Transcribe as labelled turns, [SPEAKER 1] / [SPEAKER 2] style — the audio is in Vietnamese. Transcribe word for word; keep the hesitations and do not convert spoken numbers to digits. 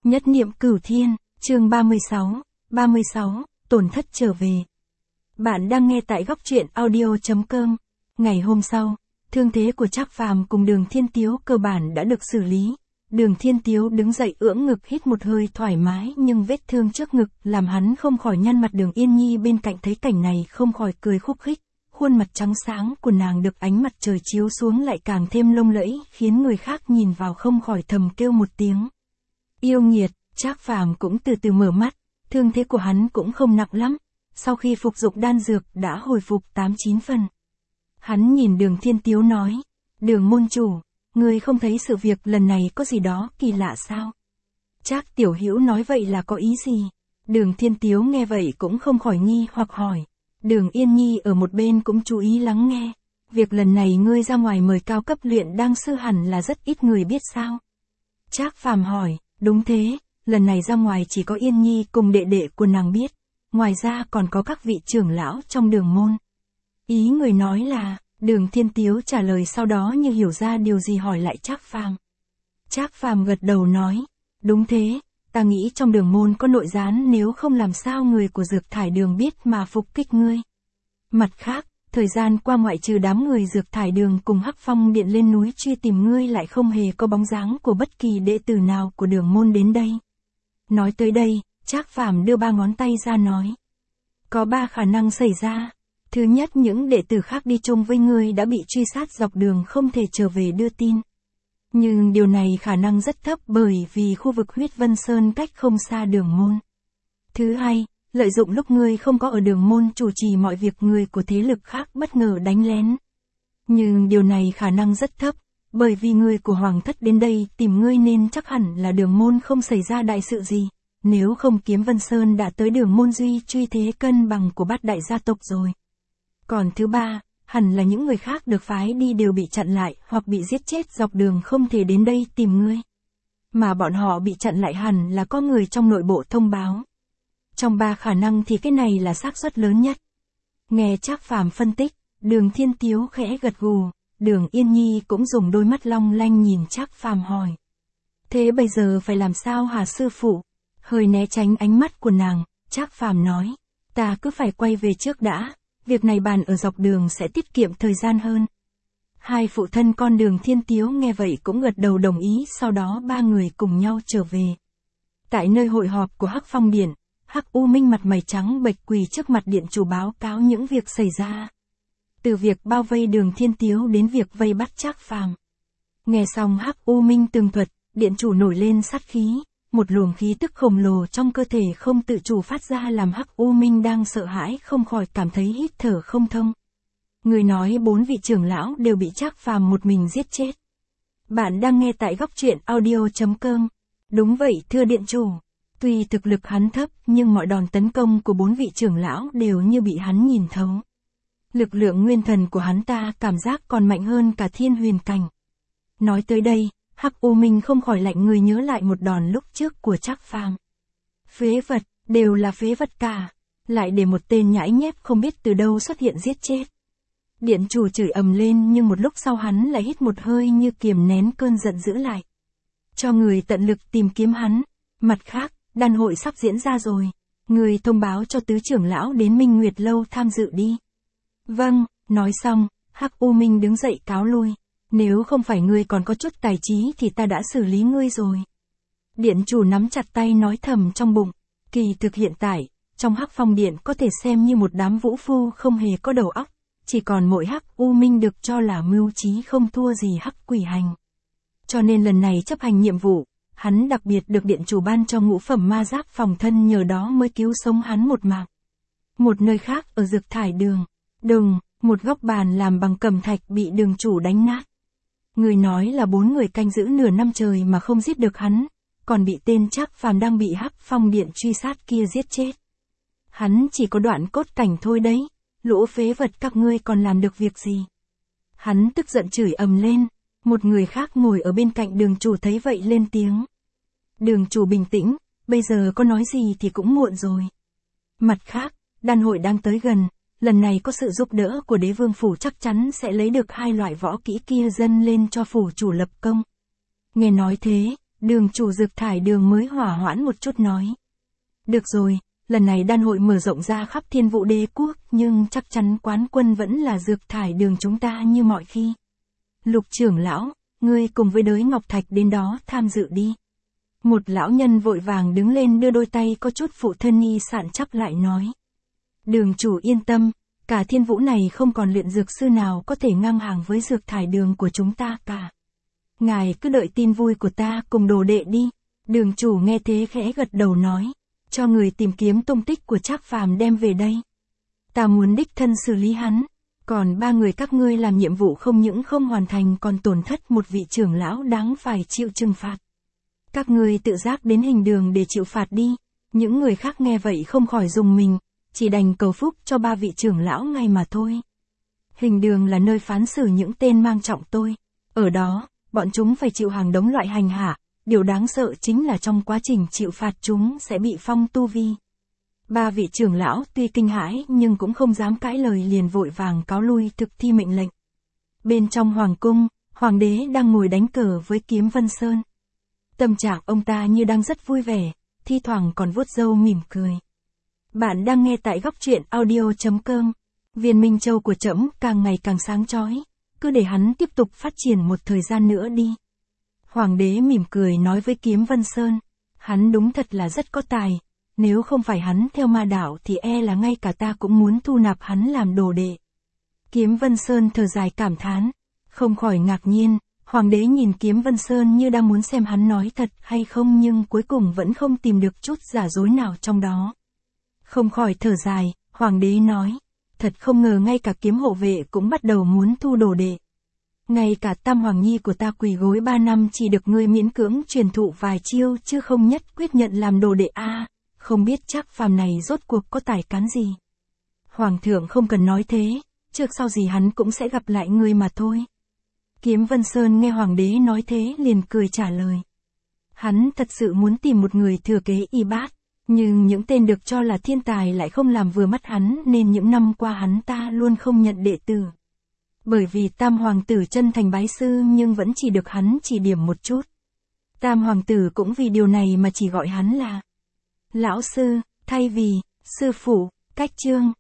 [SPEAKER 1] Nhất niệm cửu thiên, chương ba mươi sáu, ba mươi sáu, tổn thất trở về. Bạn đang nghe tại góc truyện audio chấm com. Ngày hôm sau, thương thế của Trác Phàm cùng Đường Thiên Tiếu cơ bản đã được xử lý. Đường Thiên Tiếu đứng dậy ưỡn ngực hít một hơi thoải mái, nhưng vết thương trước ngực làm hắn không khỏi nhăn mặt. Đường Yên Nhi bên cạnh thấy cảnh này không khỏi cười khúc khích. Khuôn mặt trắng sáng của nàng được ánh mặt trời chiếu xuống lại càng thêm lộng lẫy, khiến người khác nhìn vào không khỏi thầm kêu một tiếng. Yêu nghiệt. Trác Phàm cũng từ từ mở mắt, thương thế của hắn cũng không nặng lắm, sau khi phục dụng đan dược đã hồi phục tám chín phần. Hắn nhìn Đường Thiên Tiếu nói, Đường môn chủ, ngươi không thấy sự việc lần này có gì đó kỳ lạ sao? Trác Tiểu Hữu nói vậy là có ý gì? Đường Thiên Tiếu nghe vậy cũng không khỏi nghi hoặc hỏi. Đường Yên Nhi ở một bên cũng chú ý lắng nghe, việc lần này ngươi ra ngoài mời cao cấp luyện đan sư hẳn là rất ít người biết sao? Trác Phàm hỏi, đúng thế. Lần này ra ngoài chỉ có Yên Nhi cùng đệ đệ của nàng biết, ngoài ra còn có các vị trưởng lão trong Đường môn. Ý người nói là, Đường Thiên Tiếu trả lời sau đó như hiểu ra điều gì hỏi lại Trác Phàm. Trác Phàm gật đầu nói, đúng thế, ta nghĩ trong Đường môn có nội gián, nếu không làm sao người của Dược Thải Đường biết mà phục kích ngươi. Mặt khác, thời gian qua ngoại trừ đám người Dược Thải Đường cùng Hắc Phong Điện lên núi truy tìm ngươi lại không hề có bóng dáng của bất kỳ đệ tử nào của Đường môn đến đây. Nói tới đây, Trác Phàm đưa ba ngón tay ra nói. Có ba khả năng xảy ra. Thứ nhất, những đệ tử khác đi chung với ngươi đã bị truy sát dọc đường không thể trở về đưa tin. Nhưng điều này khả năng rất thấp bởi vì khu vực Huyết Vân Sơn cách không xa Đường môn. Thứ hai, lợi dụng lúc ngươi không có ở Đường môn chủ trì mọi việc người của thế lực khác bất ngờ đánh lén. Nhưng điều này khả năng rất thấp. Bởi vì người của Hoàng thất đến đây tìm ngươi nên chắc hẳn là Đường môn không xảy ra đại sự gì, nếu không Kiếm Vân Sơn đã tới Đường môn duy truy thế cân bằng của bát đại gia tộc rồi. Còn thứ ba, hẳn là những người khác được phái đi đều bị chặn lại hoặc bị giết chết dọc đường không thể đến đây tìm ngươi. Mà bọn họ bị chặn lại hẳn là có người trong nội bộ thông báo. Trong ba khả năng thì cái này là xác suất lớn nhất. Nghe Trác Phàm phân tích, Đường Thiên Tiếu khẽ gật gù. Đường Yên Nhi cũng dùng đôi mắt long lanh nhìn Trác Phàm hỏi. Thế bây giờ phải làm sao hả sư phụ? Hơi né tránh ánh mắt của nàng, Trác Phàm nói. Ta cứ phải quay về trước đã, việc này bàn ở dọc đường sẽ tiết kiệm thời gian hơn. Hai phụ thân con Đường Thiên Tiếu nghe vậy cũng gật đầu đồng ý, sau đó ba người cùng nhau trở về. Tại nơi hội họp của Hắc Phong Điện, Hắc U Minh mặt mày trắng bệch quỳ trước mặt điện chủ báo cáo những việc xảy ra. Từ việc bao vây Đường Thiên Tiếu đến việc vây bắt Trác Phàm. Nghe xong Hắc U Minh tường thuật, điện chủ nổi lên sát khí, một luồng khí tức khổng lồ trong cơ thể không tự chủ phát ra làm Hắc U Minh đang sợ hãi không khỏi cảm thấy hít thở không thông. Người nói bốn vị trưởng lão đều bị Trác Phàm một mình giết chết. Bạn đang nghe tại góc truyện audio chấm com. Đúng vậy thưa điện chủ, tuy thực lực hắn thấp nhưng mọi đòn tấn công của bốn vị trưởng lão đều như bị hắn nhìn thấu. Lực lượng nguyên thần của hắn ta cảm giác còn mạnh hơn cả thiên huyền cảnh. Nói tới đây, Hắc U Minh không khỏi lạnh người nhớ lại một đòn lúc trước của Trác Phàm. Phế vật, đều là phế vật cả, lại để một tên nhãi nhép không biết từ đâu xuất hiện giết chết. Điện chủ chửi ầm lên nhưng một lúc sau hắn lại hít một hơi như kiềm nén cơn giận dữ lại. Cho người tận lực tìm kiếm hắn. Mặt khác, đan hội sắp diễn ra rồi. Người thông báo cho tứ trưởng lão đến Minh Nguyệt Lâu tham dự đi. Vâng, nói xong, Hắc U Minh đứng dậy cáo lui. Nếu không phải ngươi còn có chút tài trí thì ta đã xử lý ngươi rồi. Điện chủ nắm chặt tay nói thầm trong bụng. Kỳ thực hiện tại, trong Hắc Phong Điện có thể xem như một đám vũ phu không hề có đầu óc. Chỉ còn mỗi Hắc U Minh được cho là mưu trí không thua gì Hắc Quỷ Hành. Cho nên lần này chấp hành nhiệm vụ, hắn đặc biệt được điện chủ ban cho ngũ phẩm ma giáp phòng thân, nhờ đó mới cứu sống hắn một mạng. Một nơi khác ở Dược Thải Đường. Đùng, một góc bàn làm bằng cẩm thạch bị đường chủ đánh nát. Người nói là bốn người canh giữ nửa năm trời mà không giết được hắn, còn bị tên Trác Phàm đang bị Hắc Phong Điện truy sát kia giết chết. Hắn chỉ có đoạn cốt cảnh thôi đấy, lũ phế vật các ngươi còn làm được việc gì? Hắn tức giận chửi ầm lên, một người khác ngồi ở bên cạnh đường chủ thấy vậy lên tiếng. Đường chủ bình tĩnh, bây giờ có nói gì thì cũng muộn rồi. Mặt khác, đan hội đang tới gần. Lần này có sự giúp đỡ của đế vương phủ chắc chắn sẽ lấy được hai loại võ kỹ kia dâng lên cho phủ chủ lập công. Nghe nói thế, Đường chủ dược thải đường mới hỏa hoãn một chút nói. Được rồi, lần này đan hội mở rộng ra khắp Thiên Vũ Đế quốc, nhưng chắc chắn quán quân vẫn là dược thải đường chúng ta như mọi khi. Lục trưởng lão, ngươi cùng với đới Ngọc Thạch đến đó tham dự đi. Một lão nhân vội vàng đứng lên đưa đôi tay có chút phụ thân nghi sạn chắp lại nói. Đường chủ yên tâm, cả Thiên Vũ này không còn luyện dược sư nào có thể ngang hàng với dược thải đường của chúng ta cả. Ngài cứ đợi tin vui của ta cùng đồ đệ đi. Đường chủ nghe thế khẽ gật đầu nói. Cho người tìm kiếm tung tích của Trác Phàm đem về đây. Ta muốn đích thân xử lý hắn. Còn ba người các ngươi làm nhiệm vụ không những không hoàn thành còn tổn thất một vị trưởng lão đáng phải chịu trừng phạt. Các ngươi tự giác đến hình đường để chịu phạt đi. Những người khác nghe vậy không khỏi rùng mình, chỉ đành cầu phúc cho ba vị trưởng lão ngay mà thôi. Hình đường là nơi phán xử những tên mang trọng tôi. Ở đó, bọn chúng phải chịu hàng đống loại hành hạ. Điều đáng sợ chính là trong quá trình chịu phạt chúng sẽ bị phong tu vi. Ba vị trưởng lão tuy kinh hãi nhưng cũng không dám cãi lời, liền vội vàng cáo lui thực thi mệnh lệnh. Bên trong hoàng cung, hoàng đế đang ngồi đánh cờ với Kiếm Vân Sơn. Tâm trạng ông ta như đang rất vui vẻ, thi thoảng còn vuốt râu mỉm cười. Bạn đang nghe tại góc truyện audio chấm com. Viên Minh Châu của trẫm càng ngày càng sáng chói, cứ để hắn tiếp tục phát triển một thời gian nữa đi. Hoàng đế mỉm cười nói với Kiếm Vân Sơn, hắn đúng thật là rất có tài, nếu không phải hắn theo ma đạo thì e là ngay cả ta cũng muốn thu nạp hắn làm đồ đệ. Kiếm Vân Sơn thở dài cảm thán, không khỏi ngạc nhiên, hoàng đế nhìn Kiếm Vân Sơn như đang muốn xem hắn nói thật hay không, nhưng cuối cùng vẫn không tìm được chút giả dối nào trong đó. Không khỏi thở dài, hoàng đế nói, thật không ngờ ngay cả Kiếm hộ vệ cũng bắt đầu muốn thu đồ đệ. Ngay cả Tam Hoàng Nhi của ta quỳ gối ba năm chỉ được ngươi miễn cưỡng truyền thụ vài chiêu chứ không nhất quyết nhận làm đồ đệ a. À, không biết Trác Phàm này rốt cuộc có tài cán gì. Hoàng thượng không cần nói thế, trước sau gì hắn cũng sẽ gặp lại ngươi mà thôi. Kiếm Vân Sơn nghe hoàng đế nói thế liền cười trả lời. Hắn thật sự muốn tìm một người thừa kế y bát, nhưng những tên được cho là thiên tài lại không làm vừa mắt hắn nên những năm qua hắn ta luôn không nhận đệ tử. Bởi vì Tam Hoàng tử chân thành bái sư nhưng vẫn chỉ được hắn chỉ điểm một chút. Tam Hoàng tử cũng vì điều này mà chỉ gọi hắn là Lão sư, thay vì Sư phụ. Cách chương